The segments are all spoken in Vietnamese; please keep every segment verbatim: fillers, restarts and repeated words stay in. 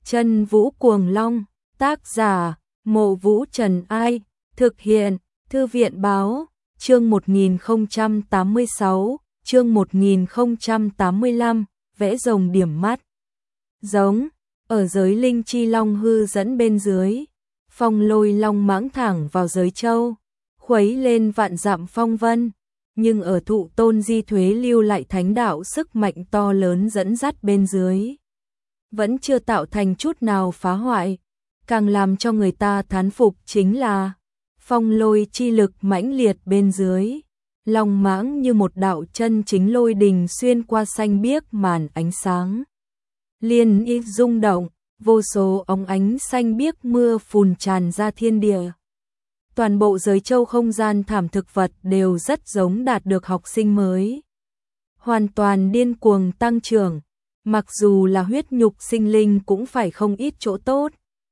Chân Vũ Cuồng Long, tác giả, Mộ Vũ Trần Ai, thực hiện, Thư viện Báo, chương một nghìn không trăm tám mươi sáu, chương một nghìn không trăm tám mươi lăm, vẽ rồng điểm mắt. Giống, ở giới linh chi long hư dẫn bên dưới, phong lôi long mãng thẳng vào giới châu, khuấy lên vạn dặm phong vân, nhưng ở thụ tôn di thuế lưu lại thánh đạo sức mạnh to lớn dẫn dắt bên dưới. Vẫn chưa tạo thành chút nào phá hoại, càng làm cho người ta thán phục chính là phong lôi chi lực mãnh liệt bên dưới. Long mãng như một đạo chân chính lôi đình xuyên qua xanh biếc màn ánh sáng. Liên y rung động, vô số óng ánh xanh biếc mưa phùn tràn ra thiên địa. Toàn bộ giới châu không gian thảm thực vật đều rất giống đạt được học sinh mới. Hoàn toàn điên cuồng tăng trưởng, mặc dù là huyết nhục sinh linh cũng phải không ít chỗ tốt.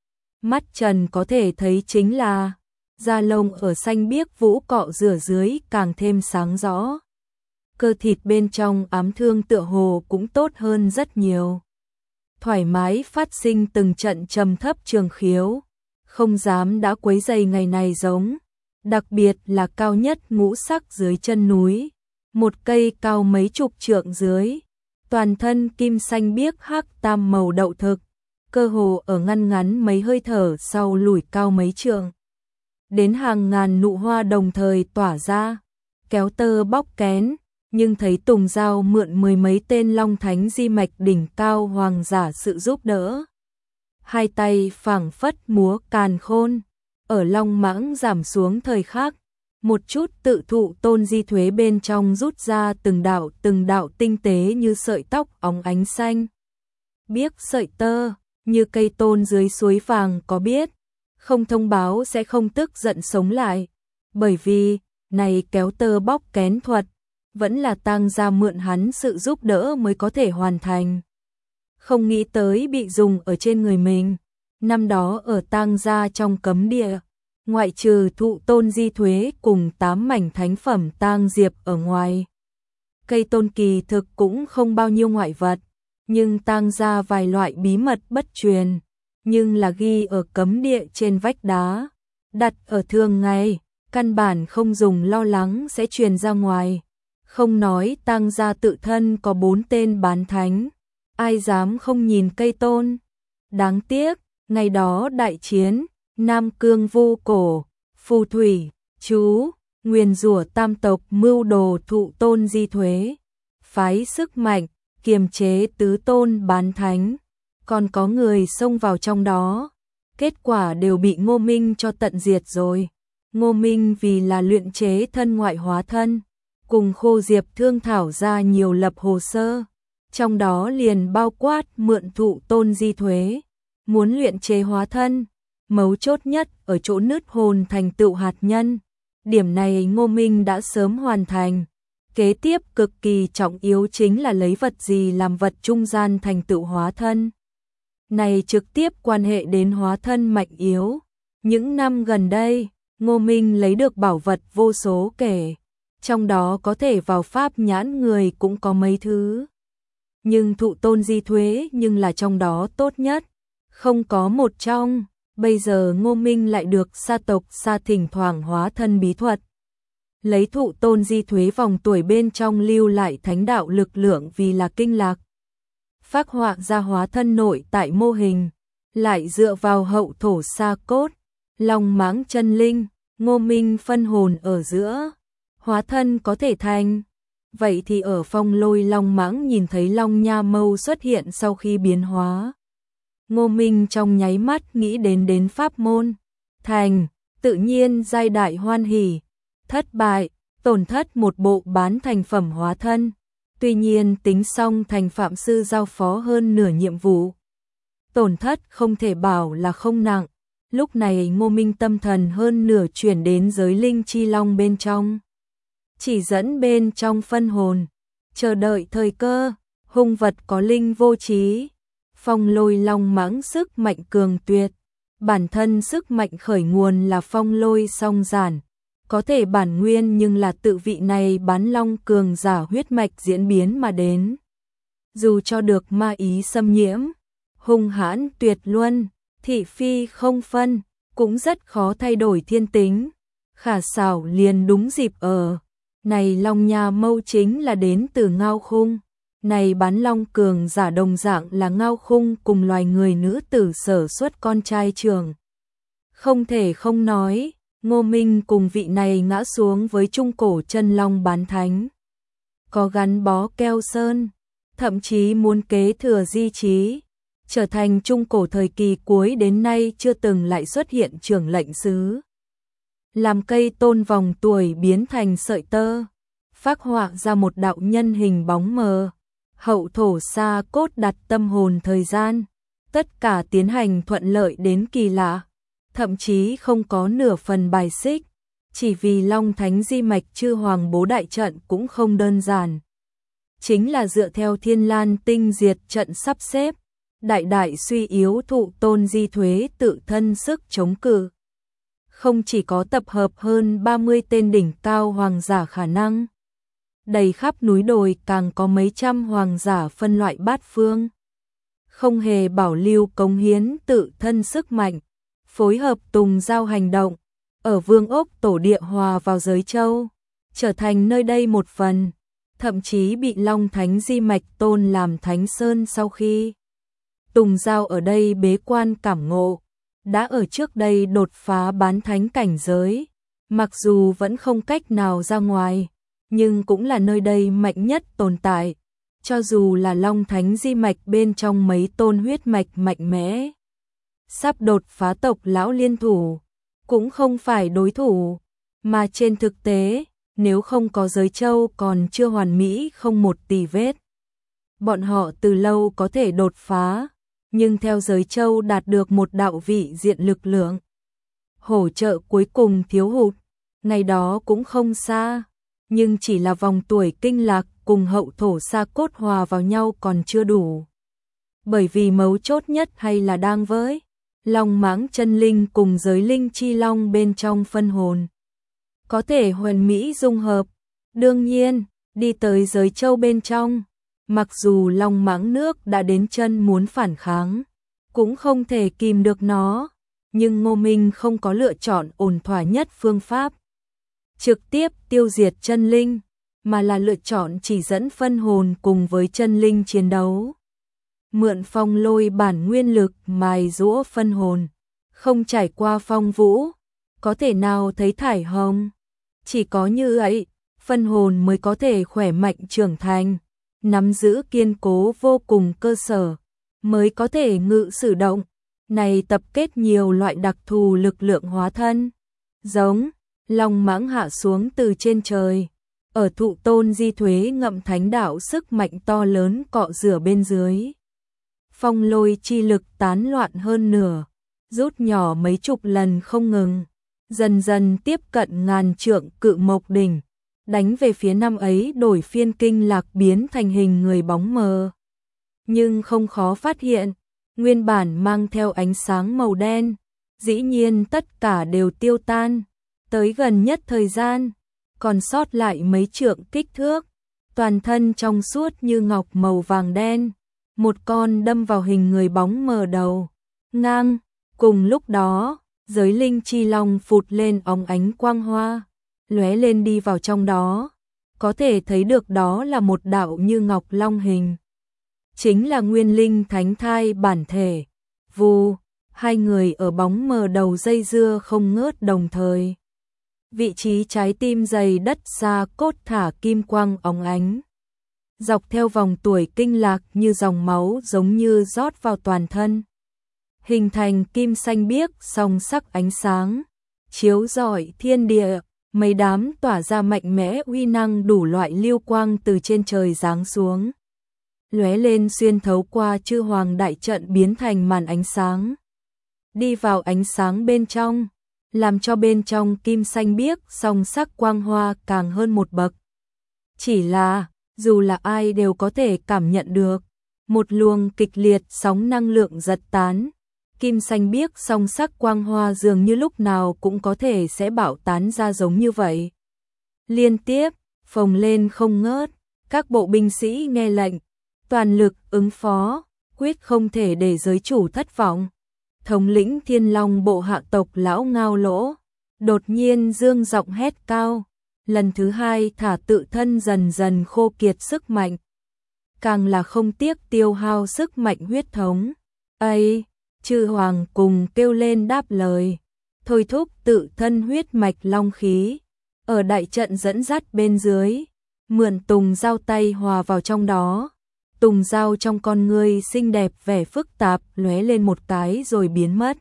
Mắt Trần có thể thấy chính là da lông ở xanh biếc vũ cọ rửa dưới càng thêm sáng rõ. Cơ thịt bên trong ám thương tựa hồ cũng tốt hơn rất nhiều. Thoải mái phát sinh từng trận trầm thấp trường khiếu, không dám đã quấy dày ngày này giống, đặc biệt là cao nhất ngũ sắc dưới chân núi, một cây cao mấy chục trượng dưới, toàn thân kim xanh biếc hắc tam màu đậu thực, cơ hồ ở ngăn ngắn mấy hơi thở sau lùi cao mấy trượng. Đến hàng ngàn nụ hoa đồng thời tỏa ra, kéo tơ bóc kén, nhưng thấy Tùng Giao mượn mười mấy tên long thánh di mạch đỉnh cao hoàng giả sự giúp đỡ. Hai tay phảng phất múa càn khôn, ở long mãng giảm xuống thời khắc, một chút tự thụ tôn di thuế bên trong rút ra từng đạo từng đạo tinh tế như sợi tóc óng ánh xanh. Biếc sợi tơ, như cây tôn dưới suối vàng có biết, không thông báo sẽ không tức giận sống lại, bởi vì, này kéo tơ bóc kén thuật, vẫn là Tang gia mượn hắn sự giúp đỡ mới có thể hoàn thành. Không nghĩ tới bị dùng ở trên người mình, năm đó ở Tang gia trong cấm địa, ngoại trừ thụ tôn di thuế cùng tám mảnh thánh phẩm tang diệp ở ngoài. Cây tôn kỳ thực cũng không bao nhiêu ngoại vật, nhưng Tang gia vài loại bí mật bất truyền, nhưng là ghi ở cấm địa trên vách đá, đặt ở thường ngày, căn bản không dùng lo lắng sẽ truyền ra ngoài. Không nói Tang gia tự thân có bốn tên bán thánh, ai dám không nhìn cây tôn. Đáng tiếc, ngày đó đại chiến, Nam Cương vô cổ, phù thủy, chú, nguyền rủa tam tộc mưu đồ thụ tôn di thuế, phái sức mạnh, kiềm chế tứ tôn bán thánh, còn có người xông vào trong đó. Kết quả đều bị Ngô Minh cho tận diệt rồi. Ngô Minh vì là luyện chế thân ngoại hóa thân, cùng Khô Diệp thương thảo ra nhiều lập hồ sơ, trong đó liền bao quát mượn thụ tôn di thuế, muốn luyện chế hóa thân, mấu chốt nhất ở chỗ nứt hồn thành tựu hạt nhân. Điểm này Ngô Minh đã sớm hoàn thành. Kế tiếp cực kỳ trọng yếu chính là lấy vật gì làm vật trung gian thành tựu hóa thân. Này trực tiếp quan hệ đến hóa thân mạnh yếu. Những năm gần đây, Ngô Minh lấy được bảo vật vô số kể, trong đó có thể vào pháp nhãn người cũng có mấy thứ. Nhưng thụ tôn di thuế nhưng là trong đó tốt nhất, không có một trong. Bây giờ Ngô Minh lại được sa tộc sa thỉnh thoảng hóa thân bí thuật. Lấy thụ tôn di thuế vòng tuổi bên trong lưu lại thánh đạo lực lượng vì là kinh lạc. Phác họa ra hóa thân nội tại mô hình, lại dựa vào hậu thổ sa cốt, long mãng chân linh, Ngô Minh phân hồn ở giữa. Hóa thân có thể thành. Vậy thì ở phong lôi long mãng nhìn thấy long nha mâu xuất hiện sau khi biến hóa. Ngô Minh trong nháy mắt nghĩ đến đến pháp môn. Thành, tự nhiên giai đại hoan hỉ. Thất bại, tổn thất một bộ bán thành phẩm hóa thân. Tuy nhiên tính xong thành phạm sư giao phó hơn nửa nhiệm vụ. Tổn thất không thể bảo là không nặng. Lúc này Ngô Minh tâm thần hơn nửa chuyển đến giới linh chi long bên trong. Chỉ dẫn bên trong phân hồn, chờ đợi thời cơ, hung vật có linh vô trí. Phong lôi long mãng sức mạnh cường tuyệt, bản thân sức mạnh khởi nguồn là phong lôi song giản, có thể bản nguyên nhưng là tự vị này bán long cường giả huyết mạch diễn biến mà đến. Dù cho được ma ý xâm nhiễm, hung hãn tuyệt luân, thị phi không phân, cũng rất khó thay đổi thiên tính. Khả xảo liền đúng dịp ở. Này Long Nha Mâu chính là đến từ Ngao Khung. Này bán long cường giả đồng dạng là Ngao Khung cùng loài người nữ tử sở xuất con trai trường. Không thể không nói, Ngô Minh cùng vị này ngã xuống với trung cổ chân long bán thánh. Có gắn bó keo sơn, thậm chí muốn kế thừa di chí, trở thành trung cổ thời kỳ cuối đến nay chưa từng lại xuất hiện trưởng lệnh sứ. Làm cây tôn vòng tuổi biến thành sợi tơ, phác họa ra một đạo nhân hình bóng mờ. Hậu thổ sa cốt đặt tâm hồn thời gian, tất cả tiến hành thuận lợi đến kỳ lạ, thậm chí không có nửa phần bài xích, chỉ vì Long Thánh Di Mạch Chư Hoàng Bố Đại Trận cũng không đơn giản. Chính là dựa theo Thiên Lan Tinh Diệt Trận sắp xếp, đại đại suy yếu thụ tôn di thuế tự thân sức chống cự. Không chỉ có tập hợp hơn ba mươi tên đỉnh cao hoàng giả khả năng, đầy khắp núi đồi càng có mấy trăm hoàng giả phân loại bát phương. Không hề bảo lưu cống hiến tự thân sức mạnh, phối hợp tùng giao hành động, ở Vương Ốc tổ địa hòa vào giới châu, trở thành nơi đây một phần, thậm chí bị Long Thánh Di Mạch tôn làm Thánh Sơn sau khi tùng giao ở đây bế quan cảm ngộ, đã ở trước đây đột phá bán thánh cảnh giới, mặc dù vẫn không cách nào ra ngoài, nhưng cũng là nơi đây mạnh nhất tồn tại, cho dù là Long Thánh Di Mạch bên trong mấy tôn huyết mạch mạnh mẽ. Sắp đột phá tộc lão liên thủ, cũng không phải đối thủ, mà trên thực tế, nếu không có giới châu còn chưa hoàn mỹ không một tì vết. Bọn họ từ lâu có thể đột phá, nhưng theo giới châu đạt được một đạo vị diện lực lượng. Hỗ trợ cuối cùng thiếu hụt, ngày đó cũng không xa, nhưng chỉ là vòng tuổi kinh lạc cùng hậu thổ sa cốt hòa vào nhau còn chưa đủ. Bởi vì mấu chốt nhất hay là đang với Long Mãng chân linh cùng giới linh chi long bên trong phân hồn. Có thể hoàn mỹ dung hợp, đương nhiên, đi tới giới châu bên trong, mặc dù Long Mãng nước đã đến chân muốn phản kháng, cũng không thể kìm được nó, nhưng Ngô Minh không có lựa chọn ổn thỏa nhất phương pháp. Trực tiếp tiêu diệt chân linh, mà là lựa chọn chỉ dẫn phân hồn cùng với chân linh chiến đấu. Mượn phong lôi bản nguyên lực mài giũa phân hồn, không trải qua phong vũ, có thể nào thấy thải hồng. Chỉ có như ấy, phân hồn mới có thể khỏe mạnh trưởng thành, nắm giữ kiên cố vô cùng cơ sở, mới có thể ngự sử động. Này tập kết nhiều loại đặc thù lực lượng hóa thân, giống Long Mãng hạ xuống từ trên trời, ở thụ tôn di thuế ngậm thánh đạo sức mạnh to lớn cọ rửa bên dưới. Phong lôi chi lực tán loạn hơn nửa, rút nhỏ mấy chục lần không ngừng, dần dần tiếp cận ngàn trượng cự mộc đỉnh, đánh về phía năm ấy đổi phiên kinh lạc biến thành hình người bóng mờ. Nhưng không khó phát hiện, nguyên bản mang theo ánh sáng màu đen, dĩ nhiên tất cả đều tiêu tan, tới gần nhất thời gian, còn sót lại mấy trượng kích thước, toàn thân trong suốt như ngọc màu vàng đen, một con đâm vào hình người bóng mờ đầu, ngang, cùng lúc đó, giới linh chi long phụt lên óng ánh quang hoa, lóe lên đi vào trong đó, có thể thấy được đó là một đạo như ngọc long hình. Chính là nguyên linh thánh thai bản thể, vù, hai người ở bóng mờ đầu dây dưa không ngớt đồng thời. Vị trí trái tim dày đất xa cốt thả kim quang óng ánh. Dọc theo vòng tuổi kinh lạc như dòng máu giống như rót vào toàn thân. Hình thành kim xanh biếc song sắc ánh sáng, chiếu rọi thiên địa, mấy đám tỏa ra mạnh mẽ uy năng đủ loại lưu quang từ trên trời giáng xuống. Lóe lên xuyên thấu qua chư hoàng đại trận biến thành màn ánh sáng. Đi vào ánh sáng bên trong, làm cho bên trong kim xanh biếc song sắc quang hoa càng hơn một bậc. Chỉ là, dù là ai đều có thể cảm nhận được, một luồng kịch liệt sóng năng lượng giật tán. Kim xanh biếc song sắc quang hoa dường như lúc nào cũng có thể sẽ bạo tán ra giống như vậy. Liên tiếp, phồng lên không ngớt, các bộ binh sĩ nghe lệnh, toàn lực ứng phó, quyết không thể để giới chủ thất vọng. Thống lĩnh Thiên Long bộ hạ tộc lão Ngao Lỗ, đột nhiên dương giọng hét cao, lần thứ hai thả tự thân dần dần khô kiệt sức mạnh. Càng là không tiếc tiêu hao sức mạnh huyết thống. Ây, chư hoàng cùng kêu lên đáp lời, thôi thúc tự thân huyết mạch long khí, ở đại trận dẫn dắt bên dưới, mượn Tùng Giao tay hòa vào trong đó. Tùng Giao trong con ngươi xinh đẹp vẻ phức tạp lóe lên một cái rồi biến mất.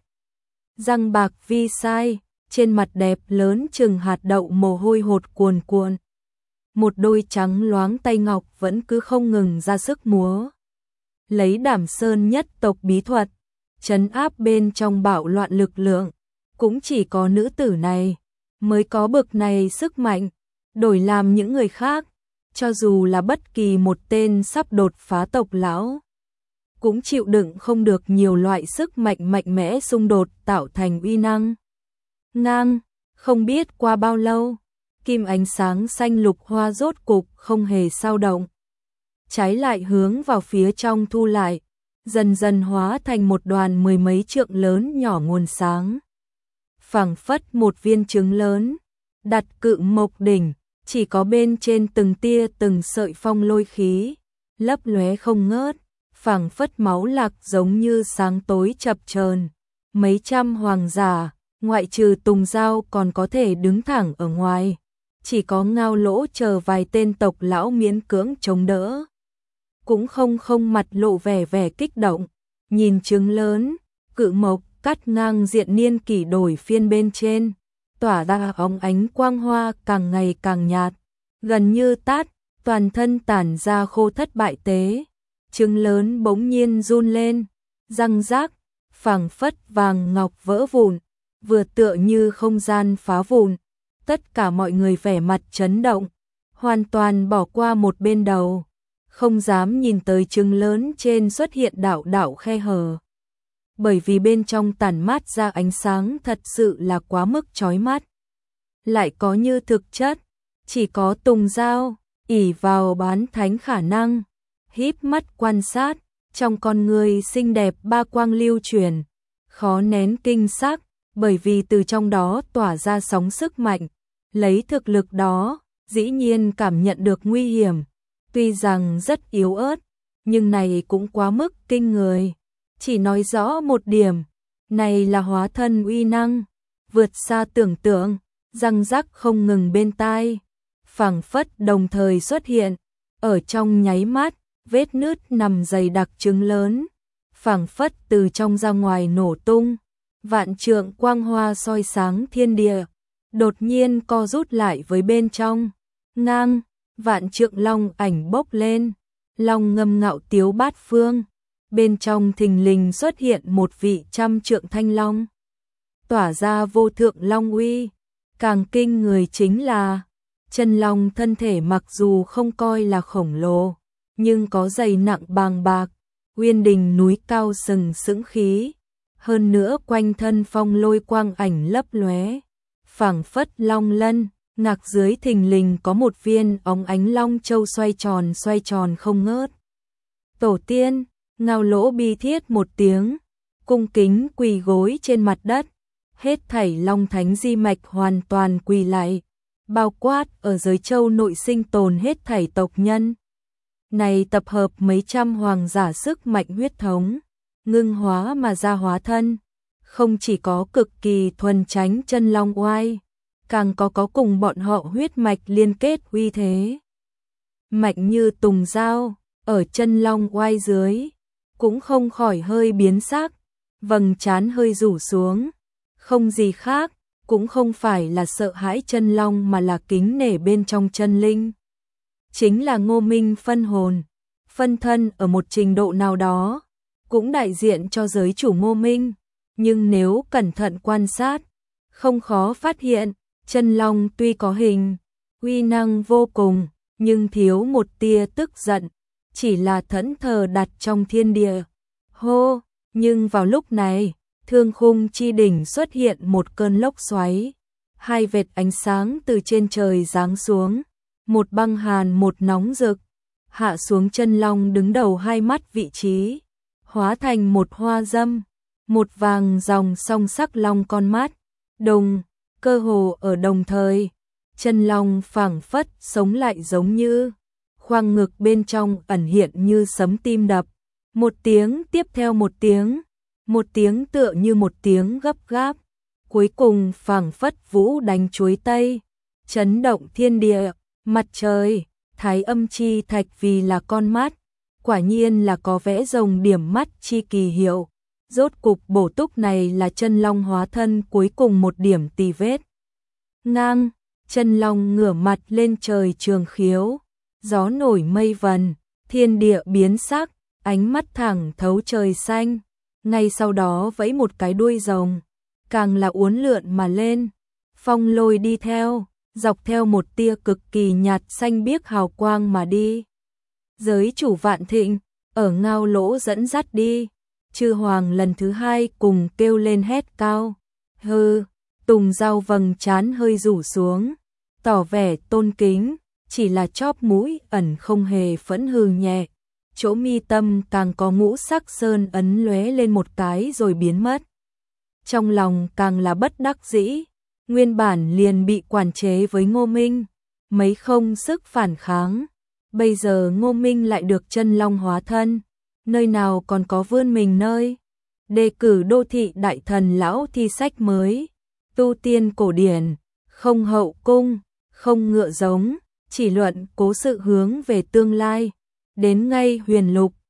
Răng bạc vi sai, trên mặt đẹp lớn chừng hạt đậu mồ hôi hột cuồn cuộn. Một đôi trắng loáng tay ngọc vẫn cứ không ngừng ra sức múa. Lấy Đảm Sơn nhất tộc bí thuật, trấn áp bên trong bạo loạn lực lượng, cũng chỉ có nữ tử này mới có bực này sức mạnh, đổi làm những người khác, cho dù là bất kỳ một tên sắp đột phá tộc lão, cũng chịu đựng không được nhiều loại sức mạnh mạnh mẽ xung đột tạo thành uy năng. Ngang, không biết qua bao lâu, kim ánh sáng xanh lục hoa rốt cục không hề sao động. Trái lại hướng vào phía trong thu lại, dần dần hóa thành một đoàn mười mấy trượng lớn nhỏ nguồn sáng. Phảng phất một viên trứng lớn, đặt cự mộc đỉnh, chỉ có bên trên từng tia từng sợi phong lôi khí, lấp lóe không ngớt, phảng phất máu lạc giống như sáng tối chập chờn. Mấy trăm hoàng giả, ngoại trừ Tùng Giao còn có thể đứng thẳng ở ngoài, chỉ có Ngao Lỗ chờ vài tên tộc lão miễn cưỡng chống đỡ. Cũng không không mặt lộ vẻ vẻ kích động, nhìn trứng lớn, cự mộc cắt ngang diện niên kỷ đổi phiên bên trên, tỏa ra óng ánh quang hoa càng ngày càng nhạt, gần như tát, toàn thân tản ra khô thất bại tế. Trứng lớn bỗng nhiên run lên, răng rác, phảng phất vàng ngọc vỡ vụn, vừa tựa như không gian phá vụn. Tất cả mọi người vẻ mặt chấn động, hoàn toàn bỏ qua một bên đầu, không dám nhìn tới trứng lớn trên xuất hiện đạo đạo khe hở. Bởi vì bên trong tản mát ra ánh sáng thật sự là quá mức chói mắt. Lại có như thực chất, chỉ có Tùng Giao, ỷ vào bán thánh khả năng, híp mắt quan sát, trong con người xinh đẹp ba quang lưu truyền, khó nén kinh sắc, bởi vì từ trong đó tỏa ra sóng sức mạnh, lấy thực lực đó, dĩ nhiên cảm nhận được nguy hiểm, tuy rằng rất yếu ớt, nhưng này cũng quá mức kinh người, chỉ nói rõ một điểm, này là hóa thân uy năng, vượt xa tưởng tượng, răng rắc không ngừng bên tai, phảng phất đồng thời xuất hiện, ở trong nháy mắt, vết nứt nằm dày đặc trứng lớn, phảng phất từ trong ra ngoài nổ tung, vạn trượng quang hoa soi sáng thiên địa, đột nhiên co rút lại với bên trong, ngang, vạn trượng long ảnh bốc lên, long ngâm ngạo tiếu bát phương, bên trong thình lình xuất hiện một vị trăm trượng thanh long, tỏa ra vô thượng long uy, càng kinh người chính là, chân long thân thể mặc dù không coi là khổng lồ, nhưng có dày nặng bàng bạc, uyên đình núi cao sừng sững khí, hơn nữa quanh thân phong lôi quang ảnh lấp lóe, phảng phất long lân, ngạc dưới thình lình có một viên óng ánh long châu xoay tròn xoay tròn không ngớt. Tổ tiên, Ngao Lỗ bi thiết một tiếng, cung kính quỳ gối trên mặt đất, hết thảy long thánh di mạch hoàn toàn quỳ lại, bao quát ở giới châu nội sinh tồn hết thảy tộc nhân. Này tập hợp mấy trăm hoàng giả sức mạnh huyết thống, ngưng hóa mà ra hóa thân, không chỉ có cực kỳ thuần chánh chân long oai, càng có có cùng bọn họ huyết mạch liên kết uy thế. Mạnh như Tùng Giao, ở chân long oai dưới, cũng không khỏi hơi biến sắc, vầng trán hơi rủ xuống, không gì khác, cũng không phải là sợ hãi chân long mà là kính nể bên trong chân linh. Chính là Ngô Minh phân hồn, phân thân ở một trình độ nào đó, cũng đại diện cho giới chủ Ngô Minh, nhưng nếu cẩn thận quan sát, không khó phát hiện, chân long tuy có hình, uy năng vô cùng, nhưng thiếu một tia tức giận, chỉ là thẫn thờ đặt trong thiên địa. Hô, nhưng vào lúc này, thương khung chi đỉnh xuất hiện một cơn lốc xoáy, hai vệt ánh sáng từ trên trời giáng xuống, một băng hàn một nóng rực, hạ xuống chân long đứng đầu hai mắt vị trí. hóa thành một hoa dâm, một vàng dòng song sắc long con mắt, đồng, cơ hồ ở đồng thời, chân long phảng phất sống lại giống như khoang ngực bên trong ẩn hiện như sấm tim đập, một tiếng tiếp theo một tiếng, một tiếng tựa như một tiếng gấp gáp, cuối cùng phảng phất vũ đánh chuối tây, chấn động thiên địa, mặt trời, thái âm chi thạch vì là con mắt, quả nhiên là có vẽ rồng điểm mắt chi kỳ hiệu, rốt cục bổ túc này là chân long hóa thân cuối cùng một điểm tì vết. Ngang, chân long ngửa mặt lên trời trường khiếu, gió nổi mây vần, thiên địa biến sắc, ánh mắt thẳng thấu trời xanh, ngay sau đó vẫy một cái đuôi rồng, càng là uốn lượn mà lên, phong lôi đi theo, dọc theo một tia cực kỳ nhạt xanh biếc hào quang mà đi. Giới chủ Vạn Thịnh, ở ngao lỗ dẫn dắt đi, chư hoàng lần thứ hai cùng kêu lên hét cao, hư, Tùng Dao vầng trán hơi rủ xuống, tỏ vẻ tôn kính, chỉ là chóp mũi ẩn không hề phẫn hừ nhẹ, chỗ mi tâm càng có ngũ sắc sơn ấn lóe lên một cái rồi biến mất. Trong lòng càng là bất đắc dĩ, nguyên bản liền bị quản chế với Ngô Minh, mấy không sức phản kháng, bây giờ Ngô Minh lại được chân long hóa thân, nơi nào còn có vươn mình nơi. Đề cử đô thị đại thần lão thi sách mới, tu tiên cổ điển, không hậu cung, không ngựa giống, chỉ luận cố sự hướng về tương lai, đến ngay huyền lục,